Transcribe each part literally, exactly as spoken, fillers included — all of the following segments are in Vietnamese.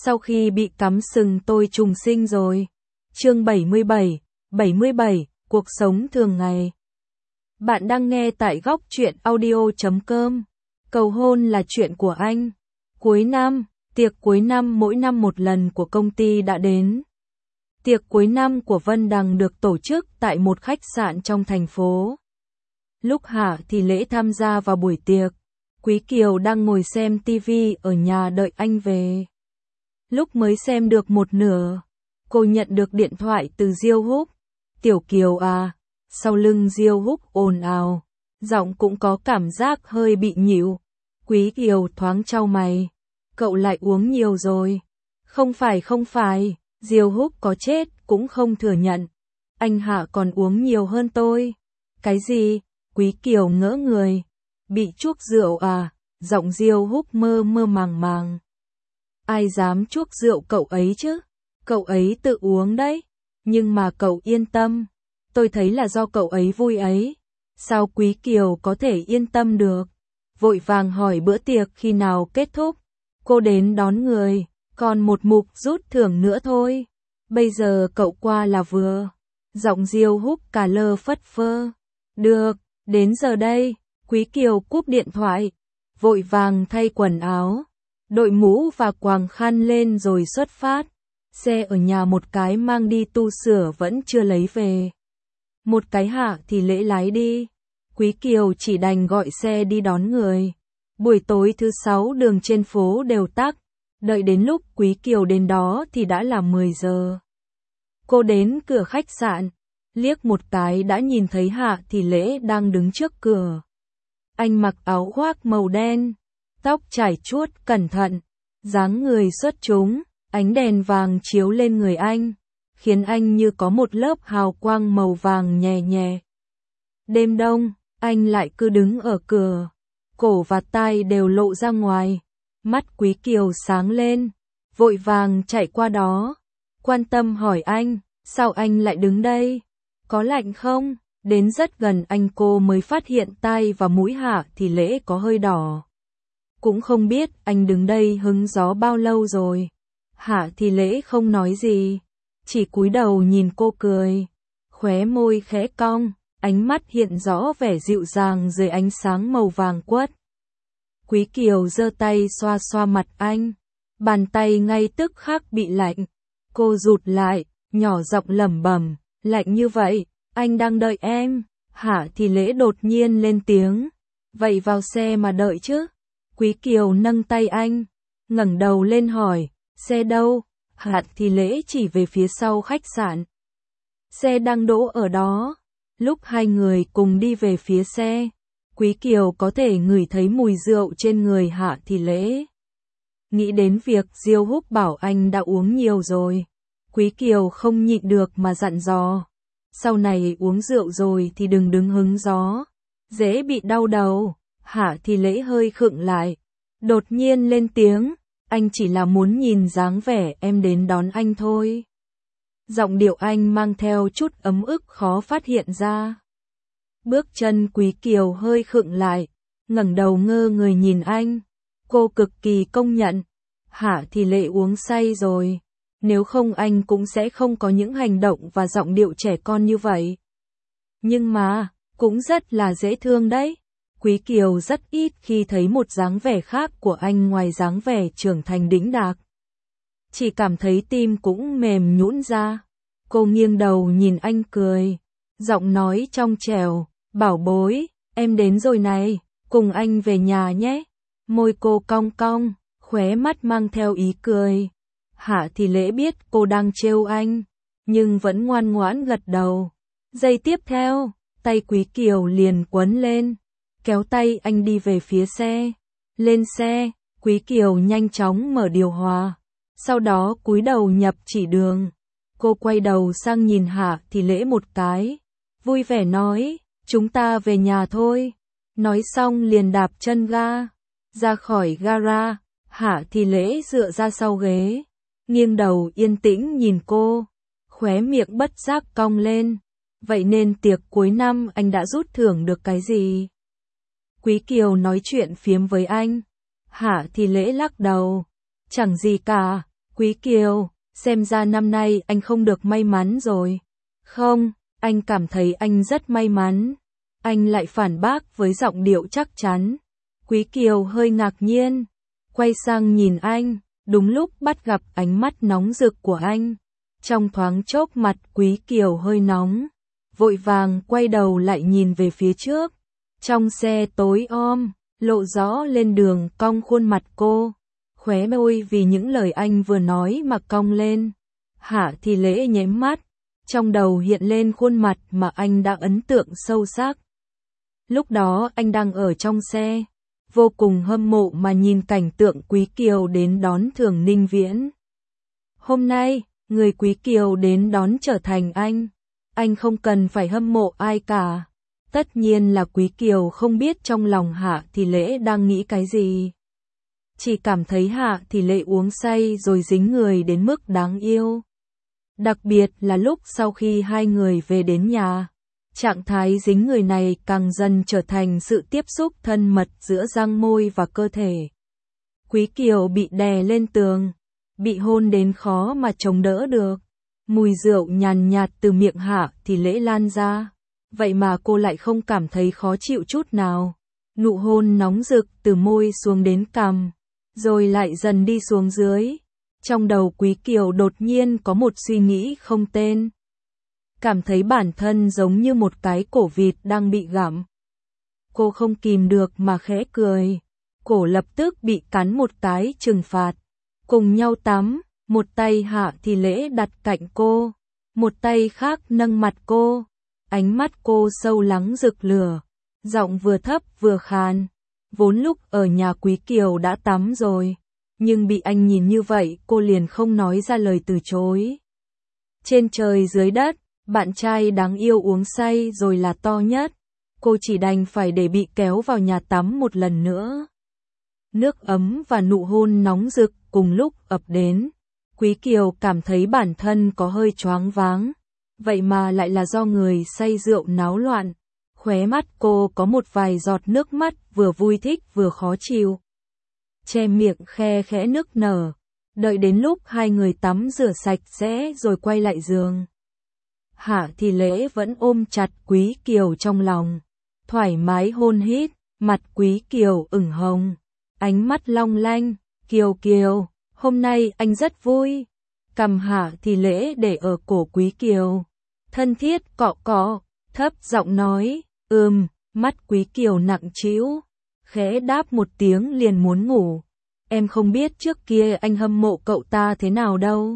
Sau khi bị cắm sừng tôi trùng sinh rồi. Chương bảy mươi bảy, bảy mươi bảy, cuộc sống thường ngày. Bạn đang nghe tại góc truyện audio chấm com. Cầu hôn là chuyện của anh. Cuối năm, tiệc cuối năm mỗi năm một lần của công ty đã đến. Tiệc cuối năm của Vân Đằng được tổ chức tại một khách sạn trong thành phố. Lúc Hạ thì Lễ tham gia vào buổi tiệc, Quý Kiều đang ngồi xem tivi ở nhà đợi anh về. Lúc mới xem được một nửa, cô nhận được điện thoại từ Diêu Húc. Tiểu Kiều à, sau lưng Diêu Húc ồn ào, giọng cũng có cảm giác hơi bị nhịu. Quý Kiều thoáng chau mày, cậu lại uống nhiều rồi. Không phải không phải, Diêu Húc có chết cũng không thừa nhận. Anh Hạ còn uống nhiều hơn tôi. Cái gì? Quý Kiều ngỡ người. Bị chuốc rượu à? Giọng Diêu Húc mơ mơ màng màng. Ai dám chuốc rượu cậu ấy chứ? Cậu ấy tự uống đấy. Nhưng mà cậu yên tâm. Tôi thấy là do cậu ấy vui ấy. Sao Quý Kiều có thể yên tâm được? Vội vàng hỏi bữa tiệc khi nào kết thúc. Cô đến đón người, còn một mục rút thưởng nữa thôi. Bây giờ cậu qua là vừa. Giọng Diêu Húc cà lơ phất phơ. Được, đến giờ đây. Quý Kiều cúp điện thoại, vội vàng thay quần áo, đội mũ và quàng khăn lên rồi xuất phát. Xe ở nhà một cái mang đi tu sửa vẫn chưa lấy về. Một cái Hạ thì Lễ lái đi. Quý Kiều chỉ đành gọi xe đi đón người. Buổi tối thứ sáu đường trên phố đều tắc. Đợi đến lúc Quý Kiều đến đó thì đã là mười giờ. Cô đến cửa khách sạn, liếc một cái đã nhìn thấy Hạ thì Lễ đang đứng trước cửa. Anh mặc áo khoác màu đen, tóc trải chuốt cẩn thận, dáng người xuất chúng, ánh đèn vàng chiếu lên người anh, khiến anh như có một lớp hào quang màu vàng nhè nhẹ. Đêm đông, anh lại cứ đứng ở cửa, cổ và tai đều lộ ra ngoài, mắt Quý Kiều sáng lên, vội vàng chạy qua đó, quan tâm hỏi anh, sao anh lại đứng đây? Có lạnh không? Đến rất gần anh cô mới phát hiện tai và mũi Hạ thì Lễ có hơi đỏ. Cũng không biết anh đứng đây hứng gió bao lâu rồi. Hạ thì Lễ không nói gì, chỉ cúi đầu nhìn cô cười, khóe môi khẽ cong, ánh mắt hiện rõ vẻ dịu dàng dưới ánh sáng màu vàng quất. Quý Kiều giơ tay xoa xoa mặt anh, bàn tay ngay tức khắc bị lạnh. Cô rụt lại, nhỏ giọng lẩm bẩm, lạnh như vậy. Anh đang đợi em. Hạ thì Lễ đột nhiên lên tiếng. Vậy vào xe mà đợi chứ. Quý Kiều nâng tay anh, ngẩng đầu lên hỏi, xe đâu? Hạ thì Lễ chỉ về phía sau khách sạn. Xe đang đỗ ở đó. Lúc hai người cùng đi về phía xe, Quý Kiều có thể ngửi thấy mùi rượu trên người Hạ thì Lễ. Nghĩ đến việc Diêu Húc bảo anh đã uống nhiều rồi, Quý Kiều không nhịn được mà dặn dò. Sau này uống rượu rồi thì đừng đứng hứng gió, dễ bị đau đầu. Hạ thì Lễ hơi khựng lại, đột nhiên lên tiếng, anh chỉ là muốn nhìn dáng vẻ em đến đón anh thôi. Giọng điệu anh mang theo chút ấm ức khó phát hiện ra. Bước chân Quý Kiều hơi khựng lại, ngẩng đầu ngơ người nhìn anh. Cô cực kỳ công nhận, Hạ thì Lễ uống say rồi. Nếu không anh cũng sẽ không có những hành động và giọng điệu trẻ con như vậy. Nhưng mà, cũng rất là dễ thương đấy. Quý Kiều rất ít khi thấy một dáng vẻ khác của anh ngoài dáng vẻ trưởng thành đĩnh đạc. Chỉ cảm thấy tim cũng mềm nhũn ra. Cô nghiêng đầu nhìn anh cười, giọng nói trong trẻo, bảo bối, em đến rồi này, cùng anh về nhà nhé. Môi cô cong cong, khóe mắt mang theo ý cười. Hạ thì Lễ biết cô đang trêu anh, nhưng vẫn ngoan ngoãn gật đầu. Giây tiếp theo, tay Quý Kiều liền quấn lên, kéo tay anh đi về phía xe. Lên xe, Quý Kiều nhanh chóng mở điều hòa, sau đó cúi đầu nhập chỉ đường. Cô quay đầu sang nhìn Hạ thì Lễ một cái, vui vẻ nói, chúng ta về nhà thôi. Nói xong liền đạp chân ga, ra khỏi gara. Hạ thì Lễ dựa ra sau ghế, nghiêng đầu yên tĩnh nhìn cô, khóe miệng bất giác cong lên. Vậy nên tiệc cuối năm anh đã rút thưởng được cái gì? Quý Kiều nói chuyện phiếm với anh. Hạ thì Lễ lắc đầu. Chẳng gì cả. Quý Kiều, xem ra năm nay anh không được may mắn rồi. Không, anh cảm thấy anh rất may mắn. Anh lại phản bác với giọng điệu chắc chắn. Quý Kiều hơi ngạc nhiên, quay sang nhìn anh, đúng lúc bắt gặp ánh mắt nóng rực của anh. Trong thoáng chốc mặt Quý Kiều hơi nóng, vội vàng quay đầu lại nhìn về phía trước. Trong xe tối om, lộ rõ lên đường cong khuôn mặt cô, khóe môi vì những lời anh vừa nói mà cong lên. Hạ Thì Lễ nháy mắt, trong đầu hiện lên khuôn mặt mà anh đã ấn tượng sâu sắc. Lúc đó anh đang ở trong xe, vô cùng hâm mộ mà nhìn cảnh tượng Quý Kiều đến đón Thường Ninh Viễn. Hôm nay, người Quý Kiều đến đón trở thành anh. Anh không cần phải hâm mộ ai cả. Tất nhiên là Quý Kiều không biết trong lòng Hạ Thì Lễ đang nghĩ cái gì. Chỉ cảm thấy Hạ Thì Lễ uống say rồi dính người đến mức đáng yêu. Đặc biệt là lúc sau khi hai người về đến nhà, trạng thái dính người này càng dần trở thành sự tiếp xúc thân mật giữa răng môi và cơ thể. Quý Kiều bị đè lên tường, bị hôn đến khó mà chống đỡ được. Mùi rượu nhàn nhạt từ miệng Hạ Thì Lễ lan ra, vậy mà cô lại không cảm thấy khó chịu chút nào. Nụ hôn nóng rực từ môi xuống đến cằm, rồi lại dần đi xuống dưới. Trong đầu Quý Kiều đột nhiên có một suy nghĩ không tên. Cảm thấy bản thân giống như một cái cổ vịt đang bị gặm. Cô không kìm được mà khẽ cười. Cổ lập tức bị cắn một cái trừng phạt. Cùng nhau tắm, một tay Hạ Thì Lễ đặt cạnh cô, một tay khác nâng mặt cô. Ánh mắt cô sâu lắng rực lửa, giọng vừa thấp vừa khàn. Vốn lúc ở nhà Quý Kiều đã tắm rồi, nhưng bị anh nhìn như vậy cô liền không nói ra lời từ chối. Trên trời dưới đất, bạn trai đáng yêu uống say rồi là to nhất. Cô chỉ đành phải để bị kéo vào nhà tắm một lần nữa. Nước ấm và nụ hôn nóng rực cùng lúc ập đến. Quý Kiều cảm thấy bản thân có hơi choáng váng. Vậy mà lại là do người say rượu náo loạn. Khóe mắt cô có một vài giọt nước mắt vừa vui thích vừa khó chịu. Che miệng khe khẽ nức nở. Đợi đến lúc hai người tắm rửa sạch sẽ rồi quay lại giường. Hạ Thì Lễ vẫn ôm chặt Quý Kiều trong lòng. Thoải mái hôn hít, mặt Quý Kiều ửng hồng. Ánh mắt long lanh, Kiều Kiều, hôm nay anh rất vui. Cầm Hạ Thì Lễ để ở cổ Quý Kiều. Thân thiết cọ cọ, thấp giọng nói, ừm, mắt Quý Kiều nặng trĩu. Khẽ đáp một tiếng liền muốn ngủ. Em không biết trước kia anh hâm mộ cậu ta thế nào đâu.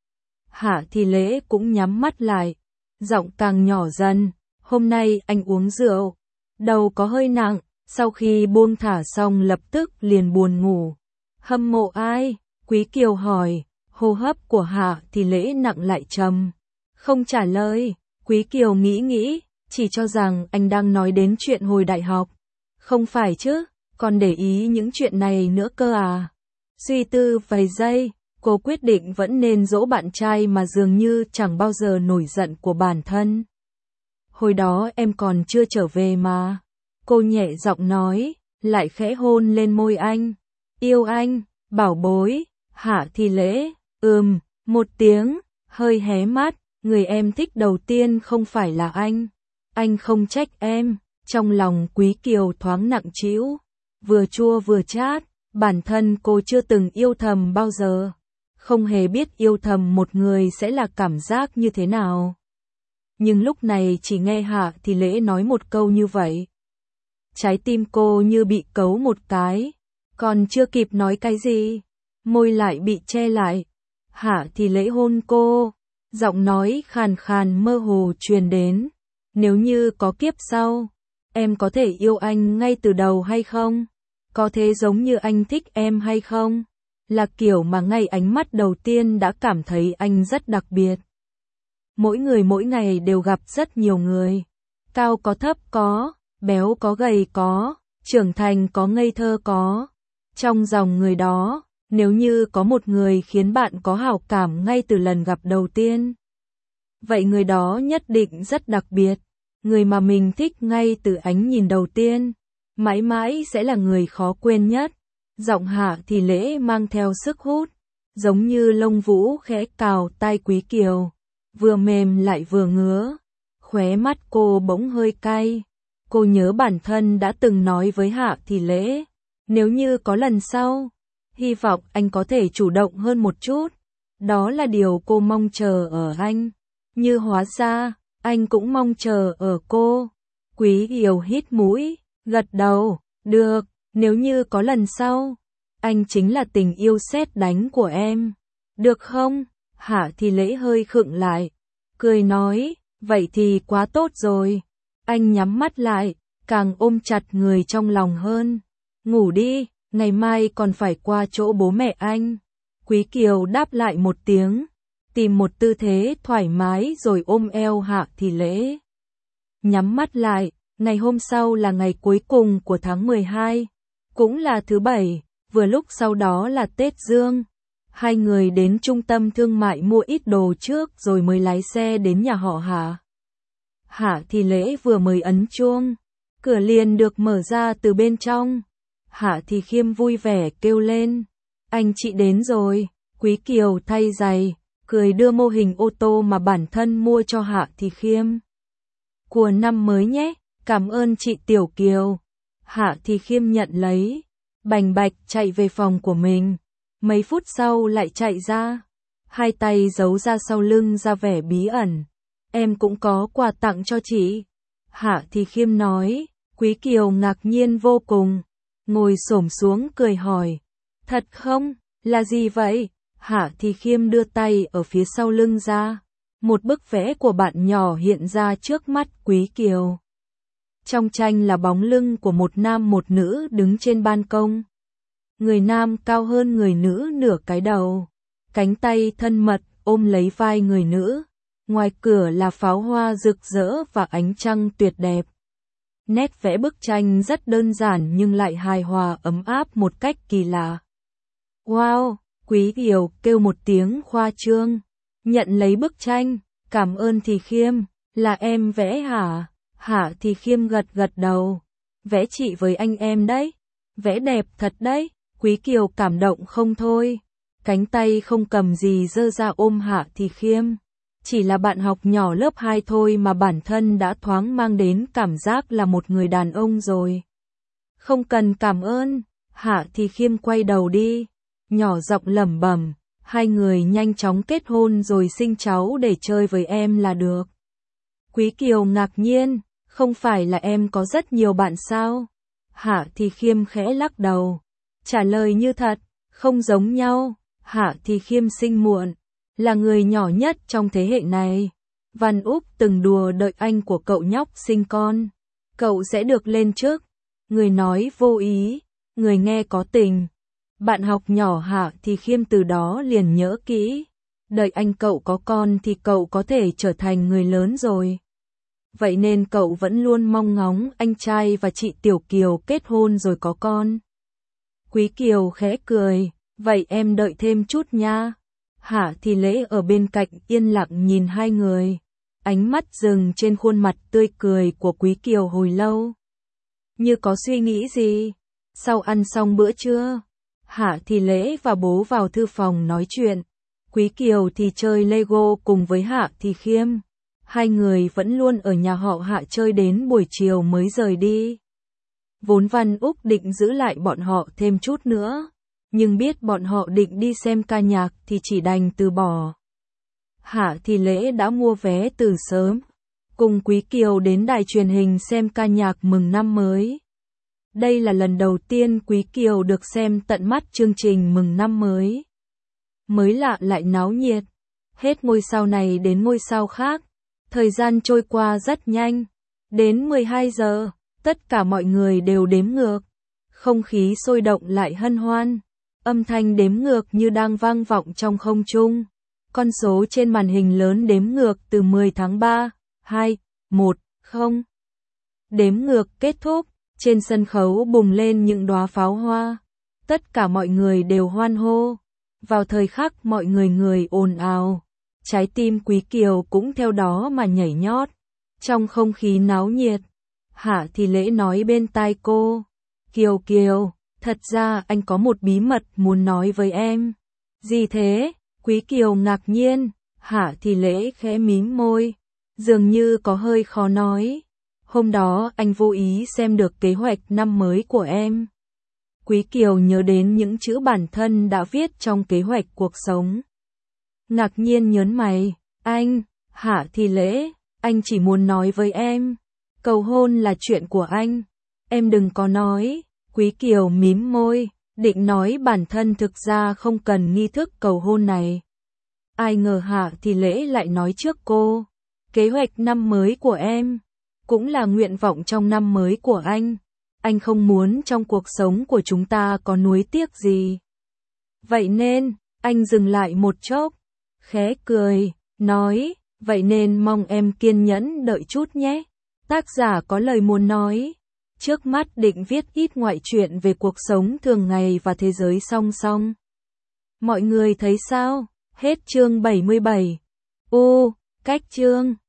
Hạ Thì Lễ cũng nhắm mắt lại. Giọng càng nhỏ dần, hôm nay anh uống rượu. Đầu có hơi nặng, sau khi buông thả xong lập tức liền buồn ngủ. Hâm mộ ai? Quý Kiều hỏi, hô hấp của Hạ Thì Lễ nặng lại trầm. Không trả lời, Quý Kiều nghĩ nghĩ, chỉ cho rằng anh đang nói đến chuyện hồi đại học. Không phải chứ, còn để ý những chuyện này nữa cơ à? Suy tư vài giây, cô quyết định vẫn nên dỗ bạn trai mà dường như chẳng bao giờ nổi giận của bản thân. Hồi đó em còn chưa trở về mà. Cô nhẹ giọng nói, lại khẽ hôn lên môi anh. Yêu anh, bảo bối. Hạ Thì Lễ, ừm, một tiếng, hơi hé mắt. Người em thích đầu tiên không phải là anh. Anh không trách em. Trong lòng Quý Kiều thoáng nặng trĩu, vừa chua vừa chát. Bản thân cô chưa từng yêu thầm bao giờ, không hề biết yêu thầm một người sẽ là cảm giác như thế nào. Nhưng lúc này chỉ nghe Hạ Thì Lễ nói một câu như vậy, trái tim cô như bị cấu một cái, còn chưa kịp nói cái gì, môi lại bị che lại. Hạ Thì Lễ hôn cô, giọng nói khàn khàn mơ hồ truyền đến, nếu như có kiếp sau, em có thể yêu anh ngay từ đầu hay không? Có thế giống như anh thích em hay không? Là kiểu mà ngay ánh mắt đầu tiên đã cảm thấy anh rất đặc biệt. Mỗi người mỗi ngày đều gặp rất nhiều người. Cao có thấp có, béo có gầy có, trưởng thành có ngây thơ có. Trong dòng người đó, nếu như có một người khiến bạn có hảo cảm ngay từ lần gặp đầu tiên, vậy người đó nhất định rất đặc biệt. Người mà mình thích ngay từ ánh nhìn đầu tiên, mãi mãi sẽ là người khó quên nhất. Giọng Hạ Thì Lễ mang theo sức hút, giống như lông vũ khẽ cào tai Quý Kiều, vừa mềm lại vừa ngứa. Khóe mắt cô bỗng hơi cay. Cô nhớ bản thân đã từng nói với Hạ Thì Lễ, nếu như có lần sau, hy vọng anh có thể chủ động hơn một chút. Đó là điều cô mong chờ ở anh. Như hóa ra, anh cũng mong chờ ở cô. Quý Kiều hít mũi, gật đầu, được, nếu như có lần sau, anh chính là tình yêu sét đánh của em. Được không? Hạ Thì Lễ hơi khựng lại, cười nói, vậy thì quá tốt rồi. Anh nhắm mắt lại, càng ôm chặt người trong lòng hơn. Ngủ đi, ngày mai còn phải qua chỗ bố mẹ anh. Quý Kiều đáp lại một tiếng, tìm một tư thế thoải mái rồi ôm eo Hạ Thì Lễ. Nhắm mắt lại, ngày hôm sau là ngày cuối cùng của tháng mười hai, cũng là thứ bảy, vừa lúc sau đó là Tết Dương. Hai người đến trung tâm thương mại mua ít đồ trước rồi mới lái xe đến nhà họ Hạ. Hạ Thì Lễ vừa mới ấn chuông, cửa liền được mở ra từ bên trong. Hạ Thì Khiêm vui vẻ kêu lên, anh chị đến rồi. Quý Kiều thay giày, cười đưa mô hình ô tô mà bản thân mua cho Hạ Thì Khiêm. Của năm mới nhé, cảm ơn chị Tiểu Kiều. Hạ Thì Khiêm nhận lấy, bành bạch chạy về phòng của mình. Mấy phút sau lại chạy ra, hai tay giấu ra sau lưng ra vẻ bí ẩn. Em cũng có quà tặng cho chị. Hạ Thì Khiêm nói. Quý Kiều ngạc nhiên vô cùng, ngồi xổm xuống cười hỏi, thật không, là gì vậy? Hạ Thì Khiêm đưa tay ở phía sau lưng ra, một bức vẽ của bạn nhỏ hiện ra trước mắt Quý Kiều. Trong tranh là bóng lưng của một nam một nữ đứng trên ban công. Người nam cao hơn người nữ nửa cái đầu, cánh tay thân mật ôm lấy vai người nữ. Ngoài cửa là pháo hoa rực rỡ và ánh trăng tuyệt đẹp. Nét vẽ bức tranh rất đơn giản nhưng lại hài hòa ấm áp một cách kỳ lạ. Wow, Quý Kiều kêu một tiếng khoa trương, nhận lấy bức tranh, cảm ơn Thì Khiêm, là em vẽ hả? Hạ Thì Khiêm gật gật đầu, vẽ chị với anh em đấy, vẽ đẹp thật đấy. Quý Kiều cảm động không thôi, cánh tay không cầm gì giơ ra ôm Hạ Thì Khiêm. Chỉ là bạn học nhỏ lớp hai thôi mà bản thân đã thoáng mang đến cảm giác là một người đàn ông rồi. Không cần cảm ơn, Hạ Thì Khiêm quay đầu đi, nhỏ giọng lẩm bẩm, hai người nhanh chóng kết hôn rồi sinh cháu để chơi với em là được. Quý Kiều ngạc nhiên, không phải là em có rất nhiều bạn sao? Hạ Thì Khiêm khẽ lắc đầu, trả lời như thật, không giống nhau. Hạ Thì Khiêm sinh muộn, là người nhỏ nhất trong thế hệ này. Văn Úc từng đùa đợi anh của cậu nhóc sinh con, cậu sẽ được lên chức. Người nói vô ý, người nghe có tình. Bạn học nhỏ Hạ Thì Khiêm từ đó liền nhớ kỹ, đợi anh cậu có con thì cậu có thể trở thành người lớn rồi. Vậy nên cậu vẫn luôn mong ngóng anh trai và chị Tiểu Kiều kết hôn rồi có con. Quý Kiều khẽ cười, vậy em đợi thêm chút nha. Hạ Thì Lễ ở bên cạnh yên lặng nhìn hai người, ánh mắt dừng trên khuôn mặt tươi cười của Quý Kiều hồi lâu. Như có suy nghĩ gì? Sau ăn xong bữa trưa, Hạ Thì Lễ và bố vào thư phòng nói chuyện. Quý Kiều thì chơi Lego cùng với Hạ Thì Khiêm. Hai người vẫn luôn ở nhà họ Hạ chơi đến buổi chiều mới rời đi. Vốn Văn Úc định giữ lại bọn họ thêm chút nữa, nhưng biết bọn họ định đi xem ca nhạc thì chỉ đành từ bỏ. Hạ Thì Lễ đã mua vé từ sớm, cùng Quý Kiều đến đài truyền hình xem ca nhạc mừng năm mới. Đây là lần đầu tiên Quý Kiều được xem tận mắt chương trình mừng năm mới. Mới lạ lại náo nhiệt, hết ngôi sao này đến ngôi sao khác. Thời gian trôi qua rất nhanh, đến mười hai giờ, tất cả mọi người đều đếm ngược. Không khí sôi động lại hân hoan, âm thanh đếm ngược như đang vang vọng trong không trung. Con số trên màn hình lớn đếm ngược từ mười tháng ba, hai, một, không. Đếm ngược kết thúc, trên sân khấu bùng lên những đóa pháo hoa. Tất cả mọi người đều hoan hô. Vào thời khắc mọi người người ồn ào, trái tim Quý Kiều cũng theo đó mà nhảy nhót. Trong không khí náo nhiệt, Hạ Thì Lễ nói bên tai cô, Kiều Kiều, thật ra anh có một bí mật muốn nói với em. Gì thế? Quý Kiều ngạc nhiên, Hạ Thì Lễ khẽ mím môi, dường như có hơi khó nói. Hôm đó anh vô ý xem được kế hoạch năm mới của em. Quý Kiều nhớ đến những chữ bản thân đã viết trong kế hoạch cuộc sống. Ngạc nhiên nhớn mày, anh, Hạ Thì Lễ, anh chỉ muốn nói với em. Cầu hôn là chuyện của anh. Em đừng có nói. Quý Kiều mím môi, định nói bản thân thực ra không cần nghi thức cầu hôn này. Ai ngờ Hạ Thì Lễ lại nói trước cô. Kế hoạch năm mới của em, cũng là nguyện vọng trong năm mới của anh. Anh không muốn trong cuộc sống của chúng ta có nuối tiếc gì. Vậy nên, anh dừng lại một chốc, khẽ cười, nói, vậy nên mong em kiên nhẫn đợi chút nhé. Tác giả có lời muốn nói. Trước mắt định viết ít ngoại truyện về cuộc sống thường ngày và thế giới song song. Mọi người thấy sao? Hết chương bảy mươi bảy. Ô, cách chương.